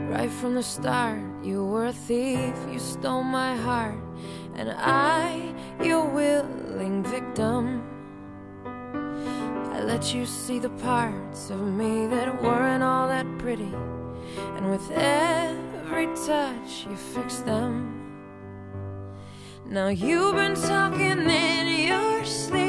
Right from the start, you were a thief, you stole my heart, and I, your willing victim. I let you see the parts of me that weren't all that pretty, and with every touch you fixed them. Now you've been talking in your sleep,